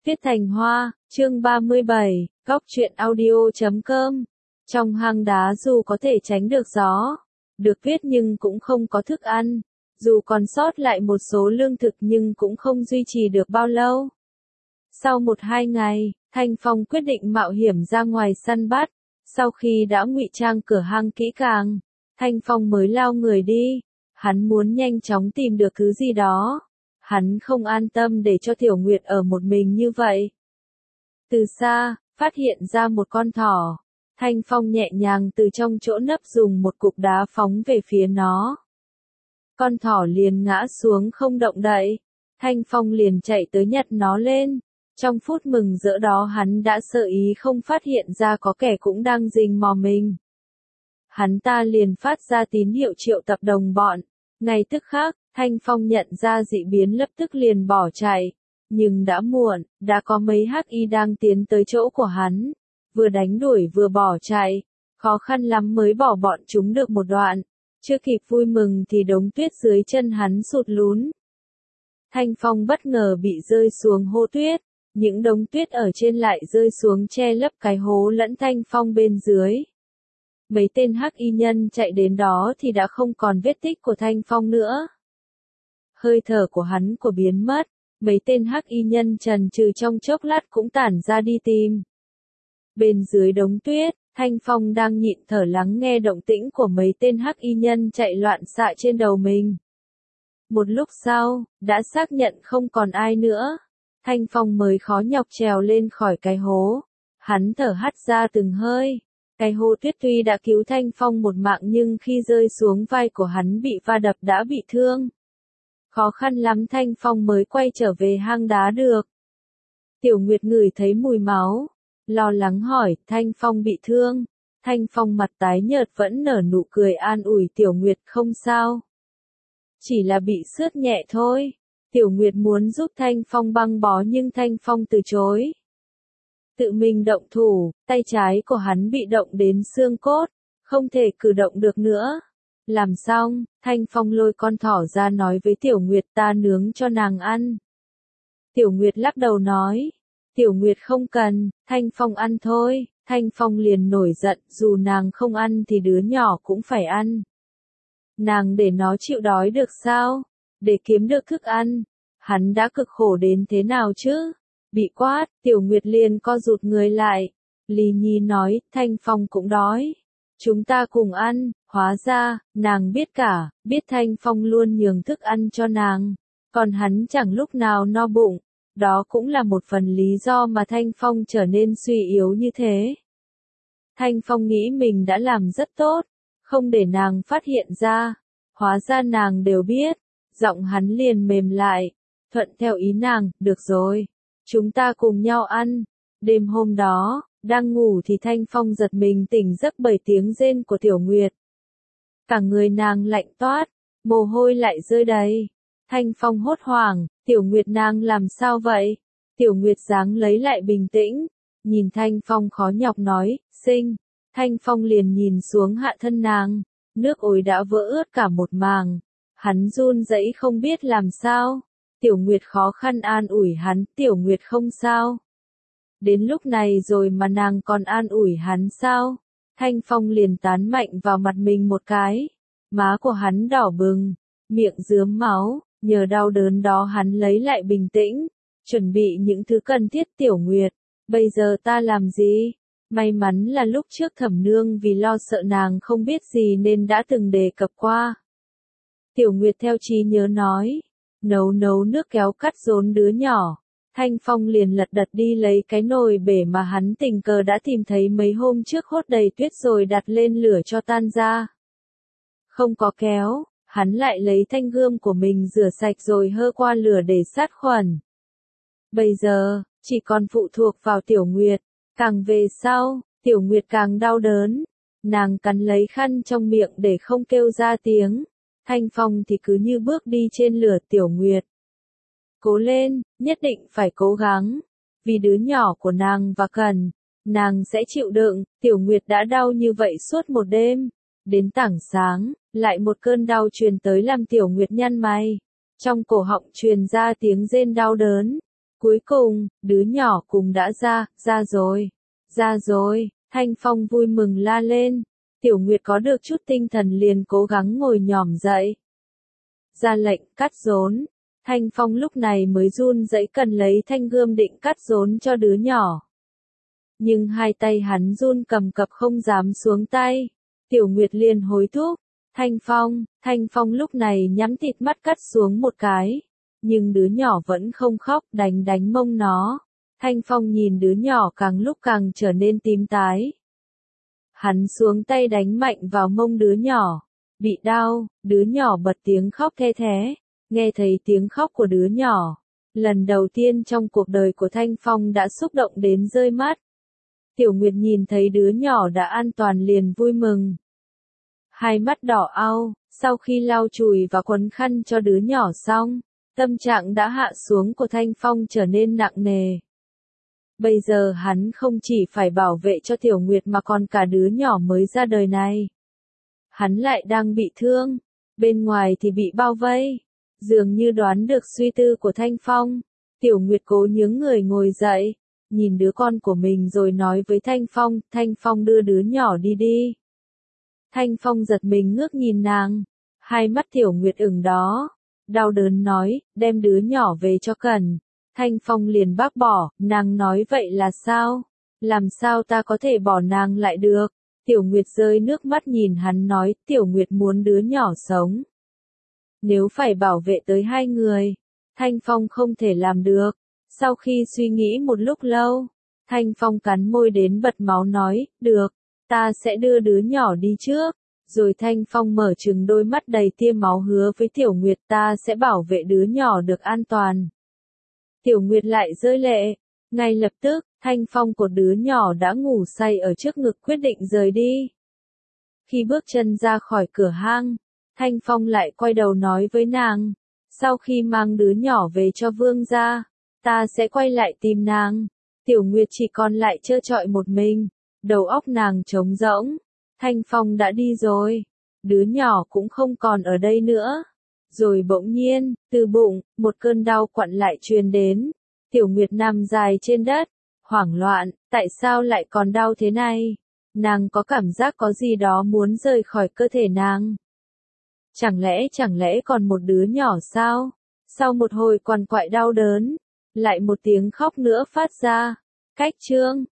Viết Thành Hoa, chương 37, Góc truyện audio.com. Trong hang đá dù có thể tránh được gió, được tuyết nhưng cũng không có thức ăn, dù còn sót lại một số lương thực nhưng cũng không duy trì được bao lâu. Sau 1-2 ngày, Thanh Phong quyết định mạo hiểm ra ngoài săn bắt. Sau khi đã ngụy trang cửa hang kỹ càng, Thanh Phong mới lao người đi. Hắn muốn nhanh chóng tìm được thứ gì đó. Hắn không an tâm để cho Tiểu Nguyệt ở một mình như vậy. Từ xa, phát hiện ra một con thỏ. Thanh Phong nhẹ nhàng từ trong chỗ nấp dùng một cục đá phóng về phía nó. Con thỏ liền ngã xuống không động đậy. Thanh Phong liền chạy tới nhặt nó lên. Trong phút mừng rỡ đó hắn đã sợ ý không phát hiện ra có kẻ cũng đang rình mò mình. Hắn ta liền phát ra tín hiệu triệu tập đồng bọn. Ngay tức khắc, Thanh Phong nhận ra dị biến lập tức liền bỏ chạy. Nhưng đã muộn, đã có mấy hắc y đang tiến tới chỗ của hắn. Vừa đánh đuổi vừa bỏ chạy. Khó khăn lắm mới bỏ bọn chúng được một đoạn. Chưa kịp vui mừng thì đống tuyết dưới chân hắn sụt lún. Thanh Phong bất ngờ bị rơi xuống hố tuyết. Những đống tuyết ở trên lại rơi xuống che lấp cái hố lẫn Thanh Phong bên dưới. Mấy tên hắc y nhân chạy đến đó thì đã không còn vết tích của Thanh Phong nữa. Hơi thở của hắn biến mất, mấy tên hắc y nhân chần chừ trong chốc lát cũng tản ra đi tìm. Bên dưới đống tuyết, Thanh Phong đang nhịn thở lắng nghe động tĩnh của mấy tên hắc y nhân chạy loạn xạ trên đầu mình. Một lúc sau, đã xác nhận không còn ai nữa. Thanh Phong mới khó nhọc trèo lên khỏi cái hố. Hắn thở hắt ra từng hơi. Cái hố tuyết tuy đã cứu Thanh Phong một mạng nhưng khi rơi xuống vai của hắn bị va đập đã bị thương. Khó khăn lắm Thanh Phong mới quay trở về hang đá được. Tiểu Nguyệt ngửi thấy mùi máu. Lo lắng hỏi, Thanh Phong bị thương. Thanh Phong mặt tái nhợt vẫn nở nụ cười an ủi Tiểu Nguyệt không sao. Chỉ là bị xước nhẹ thôi. Tiểu Nguyệt muốn giúp Thanh Phong băng bó nhưng Thanh Phong từ chối. Tự mình động thủ, tay trái của hắn bị động đến xương cốt, không thể cử động được nữa. Làm xong, Thanh Phong lôi con thỏ ra nói với Tiểu Nguyệt ta nướng cho nàng ăn. Tiểu Nguyệt lắc đầu nói, Tiểu Nguyệt không cần, Thanh Phong ăn thôi. Thanh Phong liền nổi giận, dù nàng không ăn thì đứa nhỏ cũng phải ăn. Nàng để nó chịu đói được sao? Để kiếm được thức ăn, hắn đã cực khổ đến thế nào chứ? Bị quát, Tiểu Nguyệt liền co rụt người lại. Lý Nhi nói, Thanh Phong cũng đói. Chúng ta cùng ăn, hóa ra, nàng biết cả, biết Thanh Phong luôn nhường thức ăn cho nàng. Còn hắn chẳng lúc nào no bụng. Đó cũng là một phần lý do mà Thanh Phong trở nên suy yếu như thế. Thanh Phong nghĩ mình đã làm rất tốt, không để nàng phát hiện ra. Hóa ra nàng đều biết. Giọng hắn liền mềm lại, thuận theo ý nàng, được rồi. Chúng ta cùng nhau ăn. Đêm hôm đó, đang ngủ thì Thanh Phong giật mình tỉnh giấc bởi tiếng rên của Tiểu Nguyệt. Cả người nàng lạnh toát, mồ hôi lại rơi đầy. Thanh Phong hốt hoảng, Tiểu Nguyệt nàng làm sao vậy? Tiểu Nguyệt dáng lấy lại bình tĩnh, nhìn Thanh Phong khó nhọc nói, sinh. Thanh Phong liền nhìn xuống hạ thân nàng, nước ối đã vỡ ướt cả một màng. Hắn run rẩy không biết làm sao. Tiểu Nguyệt khó khăn an ủi hắn, Tiểu Nguyệt không sao. Đến lúc này rồi mà nàng còn an ủi hắn sao? Thanh Phong liền tán mạnh vào mặt mình một cái. Má của hắn đỏ bừng, miệng rướm máu, nhờ đau đớn đó hắn lấy lại bình tĩnh, chuẩn bị những thứ cần thiết. Tiểu Nguyệt, bây giờ ta làm gì? May mắn là lúc trước Thẩm Nương vì lo sợ nàng không biết gì nên đã từng đề cập qua. Tiểu Nguyệt theo trí nhớ nói, nấu nước kéo cắt rốn đứa nhỏ. Thanh Phong liền lật đật đi lấy cái nồi bể mà hắn tình cờ đã tìm thấy mấy hôm trước hốt đầy tuyết rồi đặt lên lửa cho tan ra. Không có kéo, hắn lại lấy thanh gươm của mình rửa sạch rồi hơ qua lửa để sát khuẩn. Bây giờ, chỉ còn phụ thuộc vào Tiểu Nguyệt. Càng về sau, Tiểu Nguyệt càng đau đớn. Nàng cắn lấy khăn trong miệng để không kêu ra tiếng. Thanh Phong thì cứ như bước đi trên lửa. Tiểu Nguyệt, cố lên, nhất định phải cố gắng. Vì đứa nhỏ của nàng và Cần, nàng sẽ chịu đựng. Tiểu Nguyệt đã đau như vậy suốt một đêm. Đến tảng sáng, lại một cơn đau truyền tới làm Tiểu Nguyệt nhăn mày. Trong cổ họng truyền ra tiếng rên đau đớn. Cuối cùng, đứa nhỏ cùng đã ra rồi, Thanh Phong vui mừng la lên. Tiểu Nguyệt có được chút tinh thần liền cố gắng ngồi nhòm dậy. Ra lệnh cắt rốn. Thanh Phong lúc này mới run rẩy cần lấy thanh gươm định cắt rốn cho đứa nhỏ. Nhưng hai tay hắn run cầm cập không dám xuống tay. Tiểu Nguyệt liền hối thúc. Thanh Phong lúc này nhắm thịt mắt cắt xuống một cái. Nhưng đứa nhỏ vẫn không khóc, đánh mông nó. Thanh Phong nhìn đứa nhỏ càng lúc càng trở nên tím tái. Hắn xuống tay đánh mạnh vào mông đứa nhỏ. Bị đau, đứa nhỏ bật tiếng khóc the thé. Nghe thấy tiếng khóc của đứa nhỏ. Lần đầu tiên trong cuộc đời của Thanh Phong đã xúc động đến rơi mắt. Tiểu Nguyệt nhìn thấy đứa nhỏ đã an toàn liền vui mừng. Hai mắt đỏ au, sau khi lau chùi và quấn khăn cho đứa nhỏ xong, tâm trạng đã hạ xuống của Thanh Phong trở nên nặng nề. Bây giờ hắn không chỉ phải bảo vệ cho Tiểu Nguyệt mà còn cả đứa nhỏ mới ra đời này. Hắn lại đang bị thương, bên ngoài thì bị bao vây. Dường như đoán được suy tư của Thanh Phong, Tiểu Nguyệt cố nhướng người ngồi dậy, nhìn đứa con của mình rồi nói với Thanh Phong đưa đứa nhỏ đi. Thanh Phong giật mình ngước nhìn nàng, hai mắt Tiểu Nguyệt ửng đó, đau đớn nói, đem đứa nhỏ về cho Cẩn. Thanh Phong liền bác bỏ, nàng nói vậy là sao? Làm sao ta có thể bỏ nàng lại được? Tiểu Nguyệt rơi nước mắt nhìn hắn nói, Tiểu Nguyệt muốn đứa nhỏ sống. Nếu phải bảo vệ tới hai người, Thanh Phong không thể làm được. Sau khi suy nghĩ một lúc lâu, Thanh Phong cắn môi đến bật máu nói, được, ta sẽ đưa đứa nhỏ đi trước. Rồi Thanh Phong mở trừng đôi mắt đầy tia máu hứa với Tiểu Nguyệt ta sẽ bảo vệ đứa nhỏ được an toàn. Tiểu Nguyệt lại rơi lệ. Ngay lập tức, Thanh Phong của đứa nhỏ đã ngủ say ở trước ngực quyết định rời đi. Khi bước chân ra khỏi cửa hang, Thanh Phong lại quay đầu nói với nàng, sau khi mang đứa nhỏ về cho vương gia, ta sẽ quay lại tìm nàng. Tiểu Nguyệt chỉ còn lại trơ trọi một mình, đầu óc nàng trống rỗng. Thanh Phong đã đi rồi, đứa nhỏ cũng không còn ở đây nữa. Rồi bỗng nhiên, từ bụng, một cơn đau quặn lại truyền đến. Tiểu Nguyệt nằm dài trên đất, hoảng loạn, tại sao lại còn đau thế này? Nàng có cảm giác có gì đó muốn rời khỏi cơ thể nàng. Chẳng lẽ còn một đứa nhỏ sao? Sau một hồi quằn quại đau đớn, lại một tiếng khóc nữa phát ra. Cách chương